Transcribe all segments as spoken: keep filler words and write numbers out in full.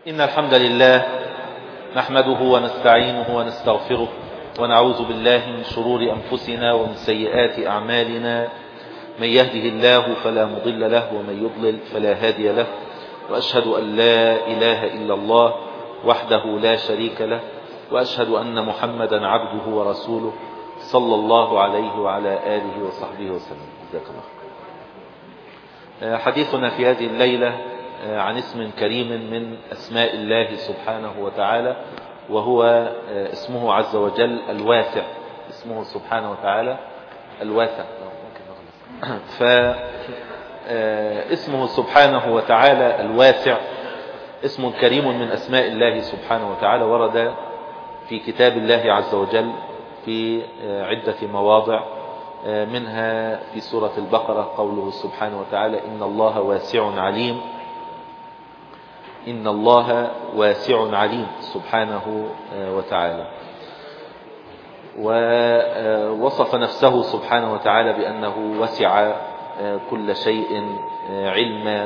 إن الحمد لله نحمده ونستعينه ونستغفره ونعوذ بالله من شرور أنفسنا ومن سيئات أعمالنا. من يهده الله فلا مضل له ومن يضلل فلا هادي له، وأشهد أن لا إله إلا الله وحده لا شريك له، وأشهد أن محمدا عبده ورسوله صلى الله عليه وعلى آله وصحبه وسلم. جزاك الله خير. حديثنا في هذه الليلة عن اسم كريم من أسماء الله سبحانه وتعالى، وهو اسمه عز وجل الواسع. اسمه سبحانه وتعالى الواسع. فاسمه سبحانه وتعالى الواسع اسم كريم من أسماء الله سبحانه وتعالى، ورد في كتاب الله عز وجل في عدة مواضع، منها في سورة البقرة قوله سبحانه وتعالى: إن الله واسع عليم. إن الله واسع عليم سبحانه وتعالى. ووصف نفسه سبحانه وتعالى بأنه وسع كل شيء علما،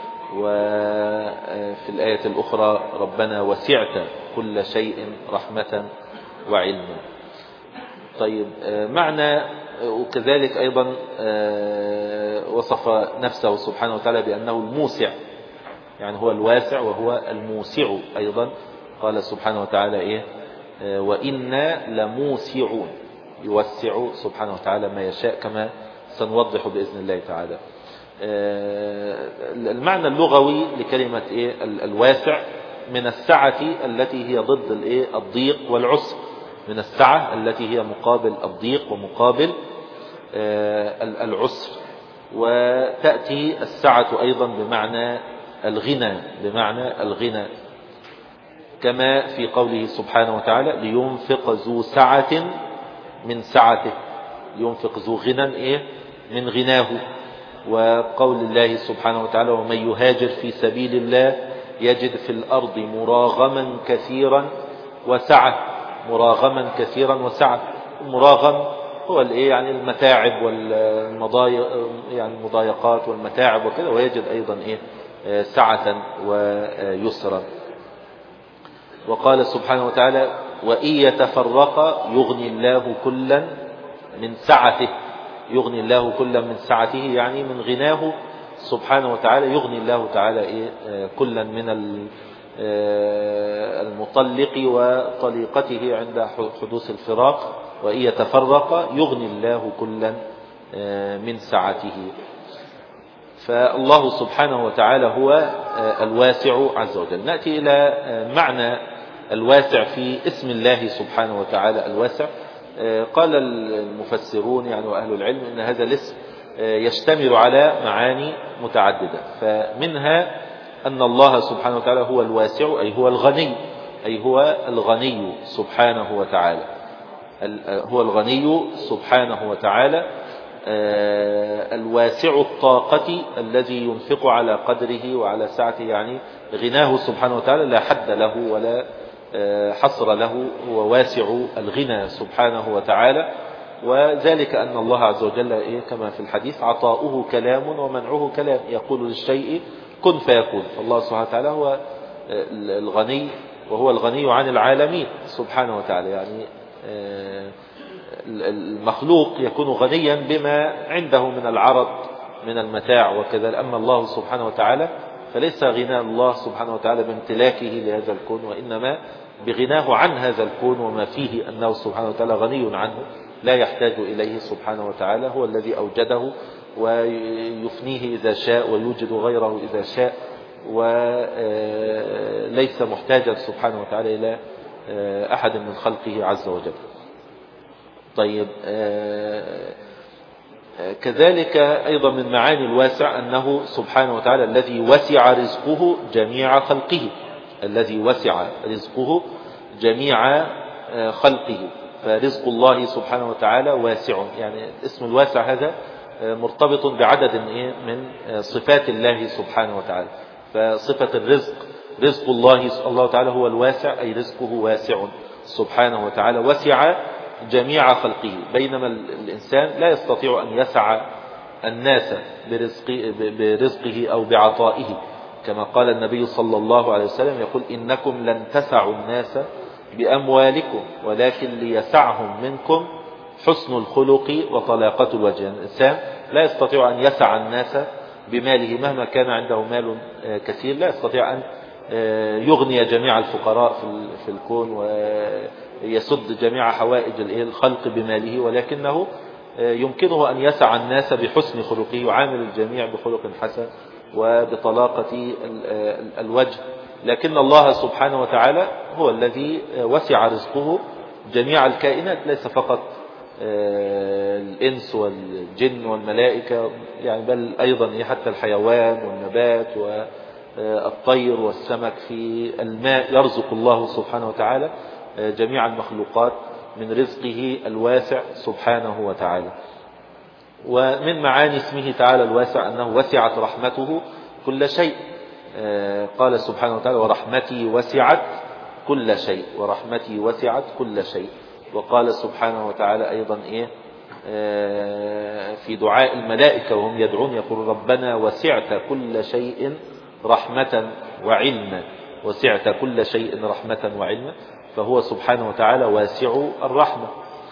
وفي الآية الأخرى: ربنا وسعت كل شيء رحمة وعلما. طيب، معنى وكذلك أيضا وصف نفسه سبحانه وتعالى بأنه الموسع، يعني هو الواسع وهو الموسع أيضا. قال سبحانه وتعالى إيه؟ وإنا لموسعون. يوسع سبحانه وتعالى ما يشاء كما سنوضح بإذن الله تعالى. المعنى اللغوي لكلمة إيه؟ الواسع من السعة التي هي ضد الإيه؟ الضيق والعسر. من السعة التي هي مقابل الضيق ومقابل العسر. وتأتي السعة أيضا بمعنى الغنى، بمعنى الغنى، كما في قوله سبحانه وتعالى: لينفق ذو سعة من سعته. ينفق ذو غنى إيه؟ من غناه. وقول الله سبحانه وتعالى: ومن يهاجر في سبيل الله يجد في الأرض مراغما كثيرا وسعة. مراغما كثيرا وسعة. المراغم هو الايه؟ يعني المتاعب والمضايق، يعني المضايقات والمتاعب وكذا. ويجد ايضا ايه؟ سعة ويسرا. وقال سبحانه وتعالى: وإن يتفرقا يغني الله كلا من سعته. يغني الله كلا من سعته، يعني من غناه سبحانه وتعالى. يغني الله تعالى إيه؟ كلا من المطلق وطليقته عند حدوث الفراق. وإن يتفرقا يغني الله كلا من سعته. فالله سبحانه وتعالى هو الواسع عز وجل. نأتي إلى معنى الواسع في اسم الله سبحانه وتعالى الواسع. قال المفسرون يعني وأهل العلم إن هذا الاسم يشتمل على معاني متعددة. فمنها أن الله سبحانه وتعالى هو الواسع، أي هو الغني، أي هو الغني سبحانه وتعالى. هو الغني سبحانه وتعالى الواسع الطاقة الذي ينفق على قدره وعلى سعته، يعني غناه سبحانه وتعالى لا حد له ولا حصر له. هو واسع الغنى سبحانه وتعالى. وذلك أن الله عز وجل كما في الحديث: عطاؤه كلام ومنعه كلام. يقول للشيء كن فيكون. فالله سبحانه وتعالى هو الغني، وهو الغني عن العالمين سبحانه وتعالى. يعني المخلوق يكون غنيا بما عنده من العرض من المتاع وكذا. أما الله سبحانه وتعالى فليس غنى الله سبحانه وتعالى بامتلاكه لهذا الكون، وإنما بغناه عن هذا الكون وما فيه، أنه سبحانه وتعالى غني عنه لا يحتاج إليه سبحانه وتعالى. هو الذي أوجده ويفنيه إذا شاء ويوجد غيره إذا شاء، وليس محتاجا سبحانه وتعالى إلى أحد من خلقه عز وجل. طيب، كذلك أيضا من معاني الواسع أنه سبحانه وتعالى الذي وسع رزقه جميع خلقه. الذي وسع رزقه جميع خلقه. فرزق الله سبحانه وتعالى واسع. يعني اسم الواسع هذا مرتبط بعدد من صفات الله سبحانه وتعالى. فصفة الرزق، رزق الله الله تعالى هو الواسع، أي رزقه واسع سبحانه وتعالى. وسع جميع خلقه، بينما الإنسان لا يستطيع أن يسع الناس برزقه أو بعطائه. كما قال النبي صلى الله عليه وسلم يقول إنكم لن تسعوا الناس بأموالكم ولكن ليسعهم منكم حسن الخلق وطلاقة الوجه. الإنسان لا يستطيع أن يسع الناس بماله مهما كان عنده مال كثير، لا يستطيع أن يغني جميع الفقراء في الكون ويسد جميع حوائج الخلق بماله، ولكنه يمكنه أن يسع الناس بحسن خلقه، يعامل الجميع بخلق حسن وبطلاقة الوجه. لكن الله سبحانه وتعالى هو الذي وسع رزقه جميع الكائنات، ليس فقط الإنس والجن والملائكة يعني، بل أيضا حتى الحيوان والنبات والطير والسمك في الماء، يرزق الله سبحانه وتعالى جميع المخلوقات من رزقه الواسع سبحانه وتعالى. ومن معاني اسمه تعالى الواسع أنه وسعت رحمته كل شيء. قال سبحانه وتعالى ورحمتي وسعت كل شيء، ورحمتي وسعت كل شيء. وقال سبحانه وتعالى أيضا إيه في دعاء الملائكة وهم يدعون يقول ربنا وسعت كل شيء رحمة وعلما، وسعت كل شيء رحمة وعلما، فهو سبحانه وتعالى واسع الرحمة.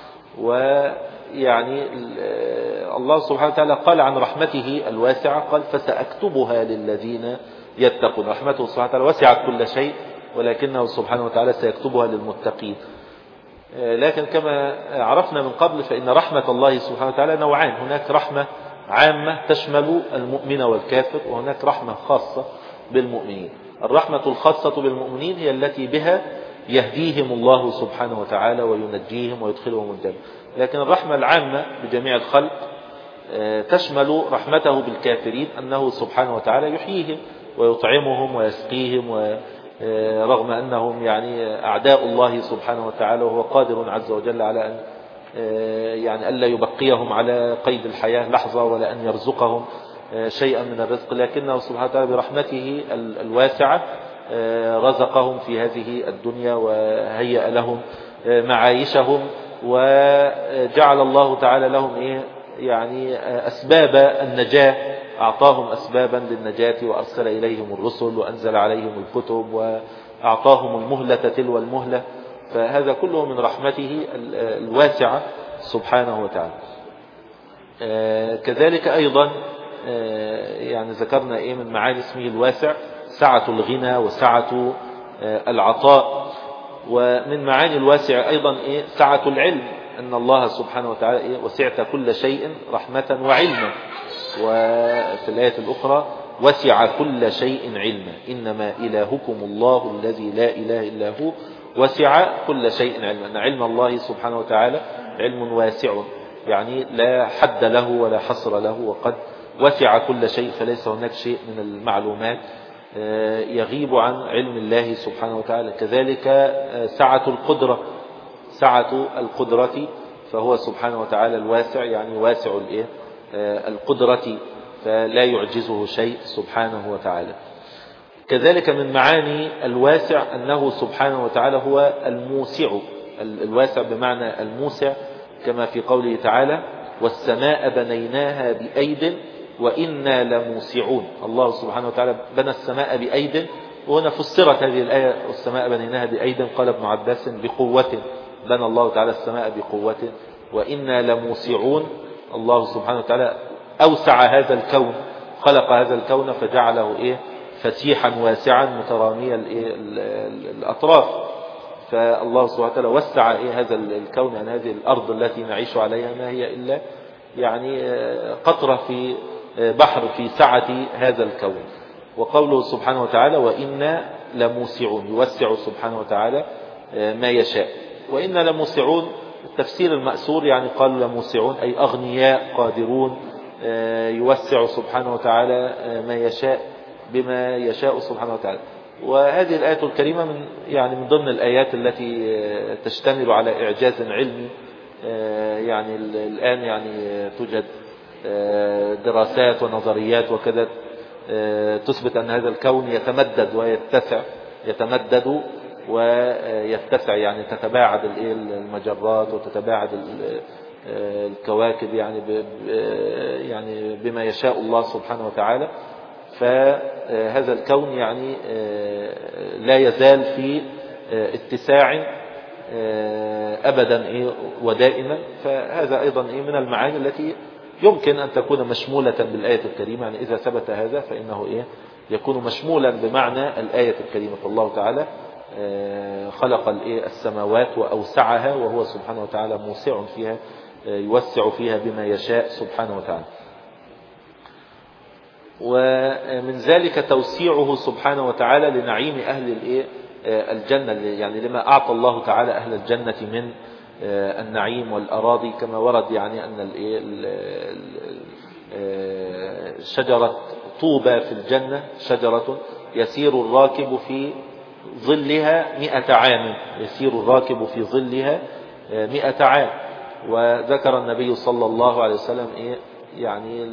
ويعني الله سبحانه وتعالى قال عن رحمته الواسعة قال فسأكتبها للذين يتقون. رحمته سبحانه وتعالى وسعت كل شيء ولكنه سبحانه وتعالى سيكتبها للمتقين. لكن كما عرفنا من قبل فإن رحمة الله سبحانه وتعالى نوعان، هناك رحمة عامة تشمل المؤمن والكافر، وهناك رحمة خاصة بالمؤمنين. الرحمة الخاصة بالمؤمنين هي التي بها يهديهم الله سبحانه وتعالى وينجيهم ويدخلهم الجنة. لكن الرحمة العامة بجميع الخلق تشمل رحمته بالكافرين أنه سبحانه وتعالى يحييهم ويطعمهم ويسقيهم، ورغم أنهم يعني أعداء الله سبحانه وتعالى وهو قادر عز وجل على أن يعني ألا يبقيهم على قيد الحياة لحظة ولا أن يرزقهم شيئا من الرزق، لكنه سبحانه وتعالى برحمته الواسعة رزقهم في هذه الدنيا وهيأ لهم معايشهم، وجعل الله تعالى لهم إيه يعني أسباب النجاة، أعطاهم أسبابا للنجاة وأرسل إليهم الرسل وأنزل عليهم الكتب وأعطاهم المهلة تلو المهلة. فهذا كله من رحمته الواسعة سبحانه وتعالى. كذلك أيضا يعني ذكرنا إيه من معاني اسمه الواسع سعة الغنى وسعة العطاء. ومن معاني الواسع أيضا إيه سعة العلم، أن الله سبحانه وتعالى إيه وسعت كل شيء رحمة وعلما. وفي الآية الأخرى وسع كل شيء علما إنما إلهكم الله الذي لا إله إلا هو وسع كل شيء علما. أن علم الله سبحانه وتعالى علم واسع يعني لا حد له ولا حصر له، وقد وسع كل شيء، فليس هناك شيء من المعلومات يغيب عن علم الله سبحانه وتعالى. كذلك سعة القدرة، سعة القدرة، فهو سبحانه وتعالى الواسع يعني واسع الايه القدرة، فلا يعجزه شيء سبحانه وتعالى. كذلك من معاني الواسع أنه سبحانه وتعالى هو الموسع، الواسع بمعنى الموسع، كما في قوله تعالى والسماء بنيناها بأيد وإنا لموسعون. الله سبحانه وتعالى بنى السماء بأيد، وهنا فسرت هذه الآية والسماء بنيناها بأيد قال ابن عباس بقوة، بنى الله تعالى السماء بقوة، وإنا لموسعون. الله سبحانه وتعالى أوسع هذا الكون، خلق هذا الكون فجعله إيه فسيحا واسعا مترامي الأطراف. فالله سبحانه وتعالى وسع إيه هذا الكون، يعني هذه الأرض التي نعيش عليها ما هي إلا يعني قطرة في بحر في سعة هذا الكون. وقوله سبحانه وتعالى وإنا لموسعون، يوسع سبحانه وتعالى ما يشاء. وإنا لموسعون التفسير المأثور يعني قالوا لموسعون أي أغنياء قادرون، يوسع سبحانه وتعالى ما يشاء بما يشاء سبحانه وتعالى. وهذه الآية الكريمة من يعني من ضمن الآيات التي تشتمل على إعجاز علمي. يعني الآن يعني توجد دراسات ونظريات وكذا تثبت أن هذا الكون يتمدد ويتسع، يتمدد ويتسع يعني تتباعد المجرات وتتباعد الكواكب يعني يعني بما يشاء الله سبحانه وتعالى. فهذا الكون يعني لا يزال في اتساع أبدا ودائما. فهذا أيضا من المعاني التي يمكن أن تكون مشمولة بالآية الكريمة. يعني إذا ثبت هذا فإنه إيه يكون مشمولا بمعنى الآية الكريمة. فالله تعالى خلق السماوات وأوسعها، وهو سبحانه وتعالى موسع فيها، يوسع فيها بما يشاء سبحانه وتعالى. ومن ذلك توسيعه سبحانه وتعالى لنعيم أهل الجنة، يعني لما أعطى الله تعالى أهل الجنة من النعيم والأراضي، كما ورد يعني أن شجرة طوبى في الجنة شجرة يسير الراكب في ظلها مئة عام، يسير الراكب في ظلها مئة عام. وذكر النبي صلى الله عليه وسلم إيه يعني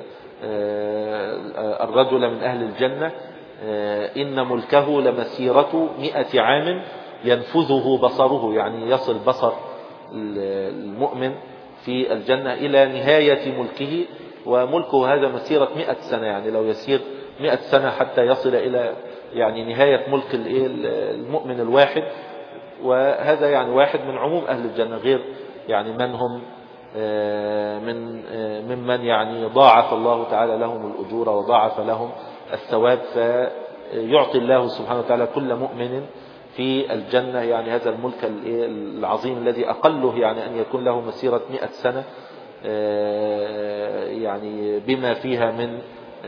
الرجل من أهل الجنة إن ملكه لمسيرة مئة عام ينفذه بصره، يعني يصل بصر المؤمن في الجنة إلى نهاية ملكه، وملكه هذا مسيرة مئة سنة، يعني لو يسير مئة سنة حتى يصل إلى يعني نهاية ملك المؤمن الواحد. وهذا يعني واحد من عموم أهل الجنة، غير يعني من هم من ممن يعني ضاعف الله تعالى لهم الأجور وضاعف لهم الثواب. فيعطي الله سبحانه وتعالى كل مؤمن في الجنة يعني هذا الملك العظيم الذي أقله يعني أن يكون له مسيرة مئة سنة، يعني بما فيها من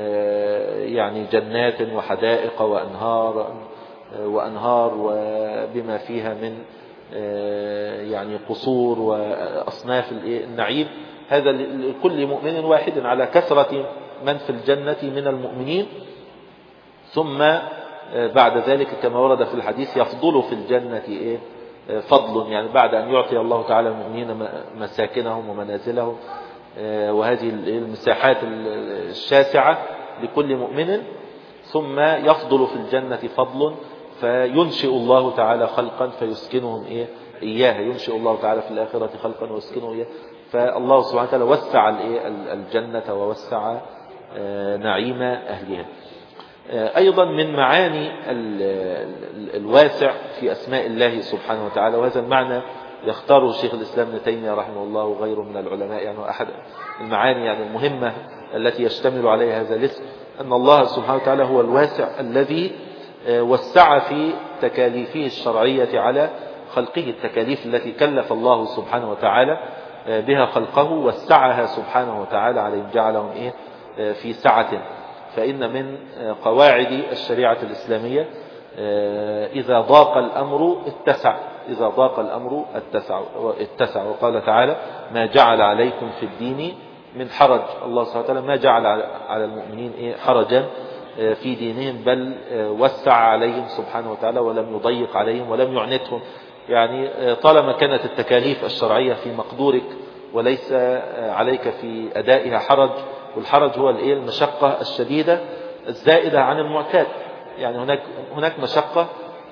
يعني جنات وحدائق وأنهار وأنهار وبما فيها من يعني قصور وأصناف النعيم. هذا لكل مؤمن واحد على كثرة من في الجنة من المؤمنين. ثم بعد ذلك كما ورد في الحديث يفضل في الجنة إيه فضل، يعني بعد أن يعطي الله تعالى المؤمنين مساكنهم ومنازلهم وهذه المساحات الشاسعة لكل مؤمن، ثم يفضل في الجنة فضل فينشئ الله تعالى خلقا فيسكنهم إيه إياها، ينشئ الله تعالى في الآخرة خلقا ويسكنهم إياها. فالله سبحانه وتعالى وسع الجنة ووسع نعيم أهلها. أيضا من معاني الواسع في أسماء الله سبحانه وتعالى، وهذا المعنى يختاره شيخ الإسلام ابن تيمية رحمه الله وغيره من العلماء، يعني أحد المعاني يعني المهمة التي يشتمل عليها هذا الاسم أن الله سبحانه وتعالى هو الواسع الذي وسع في تكاليفه الشرعية على خلقه. التكاليف التي كلف الله سبحانه وتعالى بها خلقه وسعها سبحانه وتعالى عليهم، جعلهم إيه في سعة. فإن من قواعد الشريعة الإسلامية إذا ضاق الأمر اتسع، إذا ضاق الأمر اتسع اتسع وقال تعالى ما جعل عليكم في الدين من حرج. الله سبحانه وتعالى ما جعل على المؤمنين إيه حرجا في دينهم، بل وسع عليهم سبحانه وتعالى ولم يضيق عليهم ولم يعنتهم. يعني طالما كانت التكاليف الشرعية في مقدورك وليس عليك في أدائها حرج، والحرج هو الايه المشقة الشديدة الزائدة عن المعتاد. يعني هناك هناك مشقة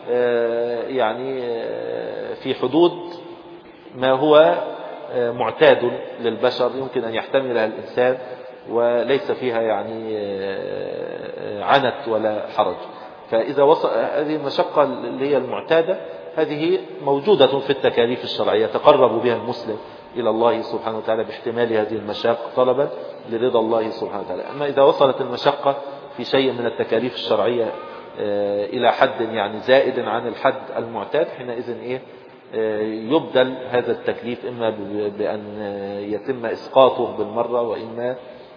يعني في حدود ما هو معتاد للبشر يمكن أن يحتملها الإنسان وليس فيها يعني عنت ولا حرج. فإذا وصل هذه المشقة اللي هي المعتادة هذه موجودة في التكاليف الشرعية تقرب بها المسلم إلى الله سبحانه وتعالى باحتمال هذه المشاق طلبا لرضا الله سبحانه وتعالى. أما إذا وصلت المشقة في شيء من التكاليف الشرعية إلى حد يعني زائد عن الحد المعتاد، حينئذ إيه يبدل هذا التكليف إما بأن يتم إسقاطه بالمرة وإما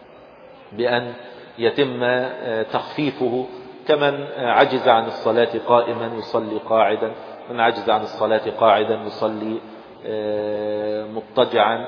بأن يتم تخفيفه. كمن عجز عن الصلاة قائما يصلي قاعدا، من عجز عن الصلاة قاعدا يصلي مضطجعا،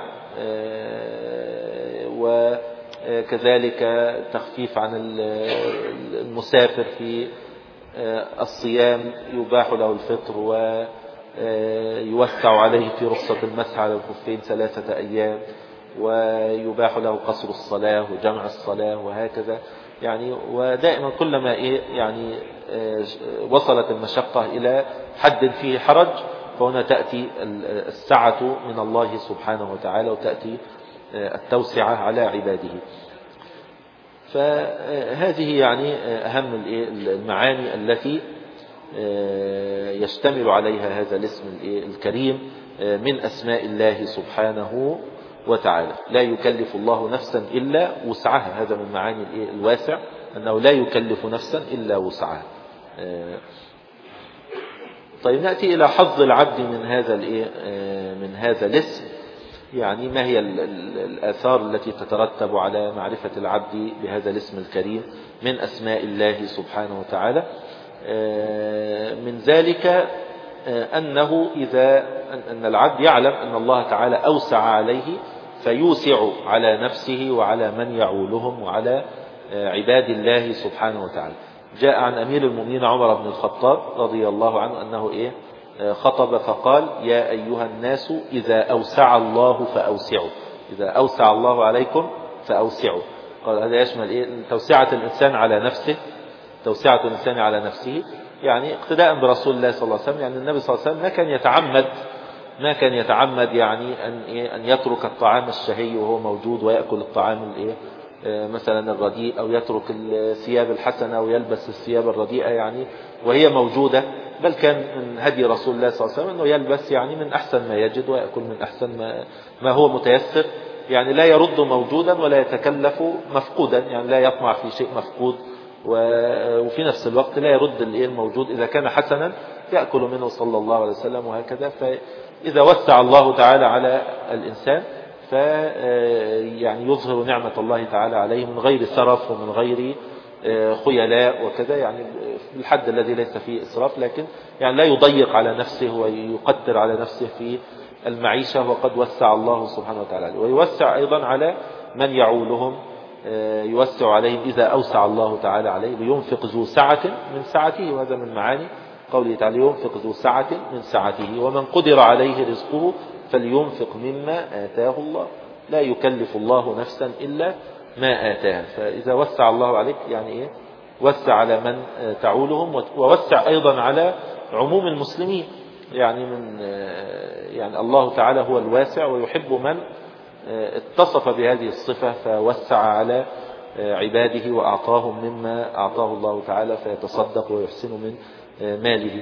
وكذلك تخفيف عن المسافر في الصيام يباح له الفطر ويوسع عليه في رخصة المسح على الخفين ثلاثة أيام، ويباح له قصر الصلاة وجمع الصلاة وهكذا. يعني ودائما كلما إيه يعني وصلت المشقة إلى حد فيه حرج فهنا تأتي السعة من الله سبحانه وتعالى وتأتي التوسعة على عباده. فهذه يعني أهم المعاني التي يشتمل عليها هذا الاسم الكريم من أسماء الله سبحانه وتعالى. لا يكلف الله نفسا إلا وسعها، هذا من معاني الواسع، أنه لا يكلف نفسا إلا وسعها. طيب نأتي إلى حظ العبد من هذا من هذا الاسم، يعني ما هي الآثار التي تترتب على معرفة العبد بهذا الاسم الكريم من أسماء الله سبحانه وتعالى. من ذلك أنه إذا أن العبد يعلم أن الله تعالى أوسع عليه فيوسع على نفسه وعلى من يعولهم وعلى عباد الله سبحانه وتعالى. جاء عن أمير المؤمنين عمر بن الخطاب رضي الله عنه أنه إيه خطب فقال: يا أيها الناس إذا أوسع الله فأوسعوا، إذا أوسع الله عليكم فأوسعوا. قال هذا يشمل إيه؟ توسعة الإنسان على نفسه، توسعة الإنسان على نفسه، يعني اقتداء برسول الله صلى الله عليه وسلم. يعني النبي صلى الله عليه وسلم ما كان يتعمد ما كان يتعمد يعني أن إيه أن يترك الطعام الشهي وهو موجود ويأكل الطعام الإيه مثلا الرديء، أو يترك الثياب الحسنة ويلبس الثياب الرديئة يعني وهي موجودة، بل كان من هدي رسول الله صلى الله عليه وسلم أنه يلبس يعني من أحسن ما يجد ويأكل من أحسن ما, ما هو متيسر، يعني لا يرد موجودا ولا يتكلف مفقودا، يعني لا يطمع في شيء مفقود، وفي نفس الوقت لا يرد الموجود إذا كان حسنا يأكل منه صلى الله عليه وسلم وهكذا. فإذا وسع الله تعالى على الإنسان ف يعني يظهر نعمة الله تعالى عليه من غير سرف ومن غير خيلاء وكذا، يعني الحد الذي ليس فيه إسراف، لكن يعني لا يضيق على نفسه ويقدر على نفسه في المعيشة، وقد وسع الله سبحانه وتعالى. ويوسع أيضا على من يعولهم، يوسع عليهم إذا أوسع الله تعالى عليه، لينفق ذو سعة من سعته، وهذا من معاني قوله تعالى: ينفق ذو سعة من سعته ومن قدر عليه رزقه فلينفق مما آتاه الله، لا يكلف الله نفسا إلا ما آتاها. فإذا وسع الله عليك يعني إيه؟ وسع على من تعولهم، ووسع أيضا على عموم المسلمين، يعني من يعني الله تعالى هو الواسع ويحب من اتصف بهذه الصفة فوسع على عباده وأعطاهم مما أعطاه الله تعالى فيتصدق ويحسن من ماله.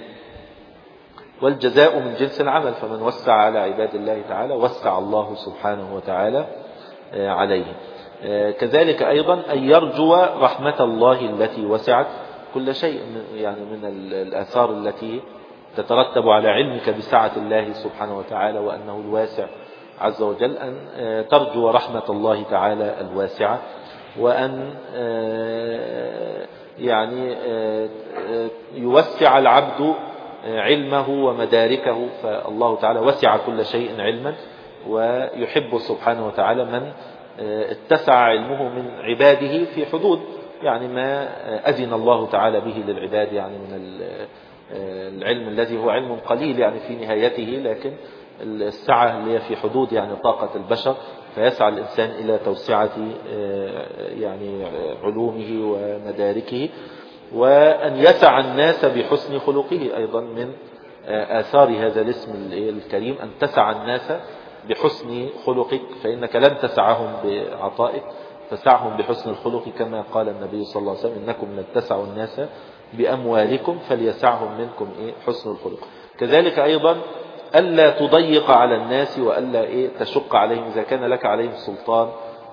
والجزاء من جنس العمل، فمن وسع على عباد الله تعالى وسع الله سبحانه وتعالى عليه. كذلك أيضا أن يرجو رحمة الله التي وسعت كل شيء، يعني من الآثار التي تترتب على علمك بسعة الله سبحانه وتعالى وأنه الواسع عز وجل، أن ترجو رحمة الله تعالى الواسعة، وأن يعني يوسع العبد علمه ومداركه، فالله تعالى وسع كل شيء علما، ويحب سبحانه وتعالى من اتسع علمه من عباده في حدود يعني ما أذن الله تعالى به للعباد، يعني من العلم الذي هو علم قليل يعني في نهايته، لكن السعة اللي هي في حدود يعني طاقة البشر، فيسعى الإنسان إلى توسعة يعني علومه ومداركه. وأن يسع الناس بحسن خلقه، أيضا من آثار هذا الاسم الكريم أن تسع الناس بحسن خلقك، فإنك لن تسعهم بعطائك، فسعهم بحسن الخلق، كما قال النبي صلى الله عليه وسلم: إنكم لن تسعوا الناس بأموالكم فليسعهم منكم إيه حسن الخلق. كذلك أيضا ألا تضيق على الناس وألا إيه تشق عليهم، إذا كان لك عليهم سلطان،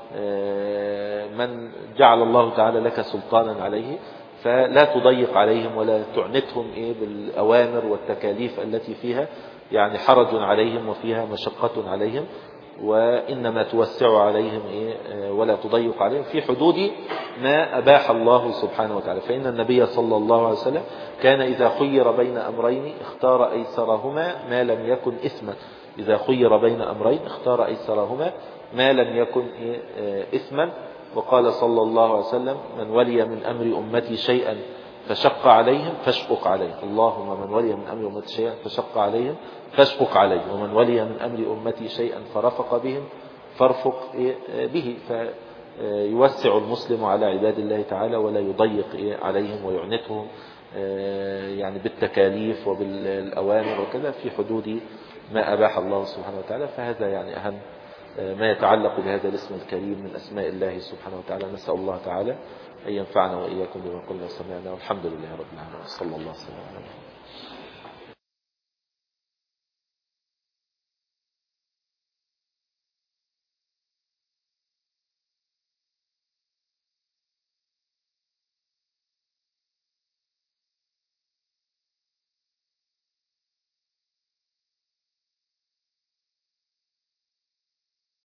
من جعل الله تعالى لك سلطانا عليه فلا تضيق عليهم ولا تعنتهم إيه بالأوامر والتكاليف التي فيها يعني حرج عليهم وفيها مشقة عليهم، وإنما توسع عليهم إيه ولا تضيق عليهم في حدود ما أباح الله سبحانه وتعالى. فإن النبي صلى الله عليه وسلم كان إذا خير بين أمرين اختار أيسرهما ما لم يكن إثما، إذا خير بين أمرين اختار أيسرهما ما لم يكن إيه إثما. وقال صلى الله عليه وسلم: من ولي من أمر أمتي شيئا فشق عليهم فاشقق عليه، اللهم من ولي من أمر أمتي شيئا فشق عليهم فاشقق عليه، ومن ولي من أمر أمتي شيئا فرفق بهم فارفق به. فيوسع المسلم على عباد الله تعالى ولا يضيق عليهم ويعنتهم يعني بالتكاليف وبالأوامر وكذا في حدود ما أباح الله سبحانه وتعالى. فهذا يعني أهم ما يتعلق بهذا الاسم الكريم من أسماء الله سبحانه وتعالى. نسأل الله تعالى أن ينفعنا وإياكم بما قلنا وسمعنا، والحمد لله رب العالمين، صلى الله عليه وسلم.